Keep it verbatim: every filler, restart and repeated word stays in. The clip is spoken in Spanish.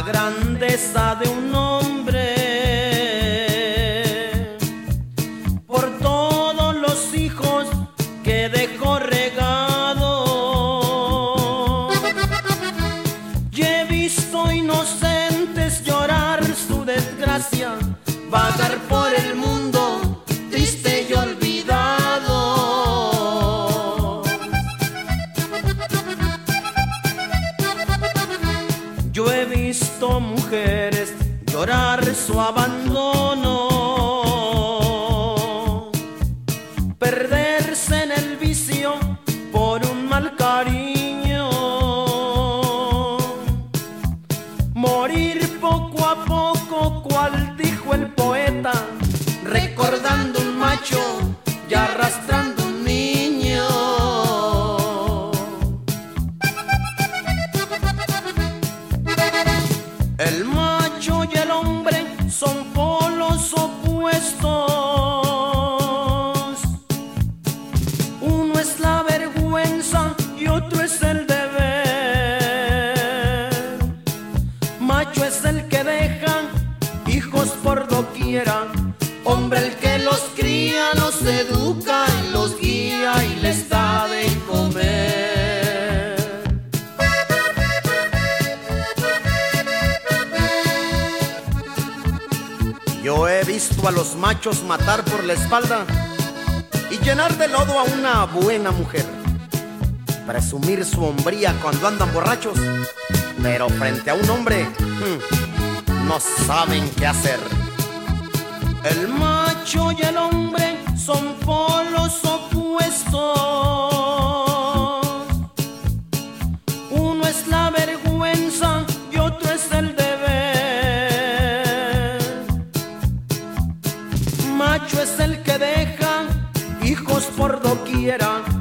grandeza de un hombre, por todos los hijos que dejó regado. Y he visto inocentes llorar su desgracia, vagar por el mundo triste y olvidado. Yo he visto mujeres llorar su abandono, perderse en el vicio por un mal cariño, morir poco a poco, cual dijo el poeta, recordando un macho y arrastrando un niño. El macho y el hombre son polos opuestos. Uno es la vergüenza y otro es el deber. Macho es el que deja hijos por doquiera, hombre el que los cría, los educa y los guía y les da de comer. Yo he visto a los machos matar por la espalda y llenar de lodo a una buena mujer, presumir su hombría cuando andan borrachos, pero frente a un hombre mmm, no saben qué hacer. El macho y el hombre son polos opuestos. Uno es la vergüenza y otro es el deber. Macho es el que deja hijos por doquiera,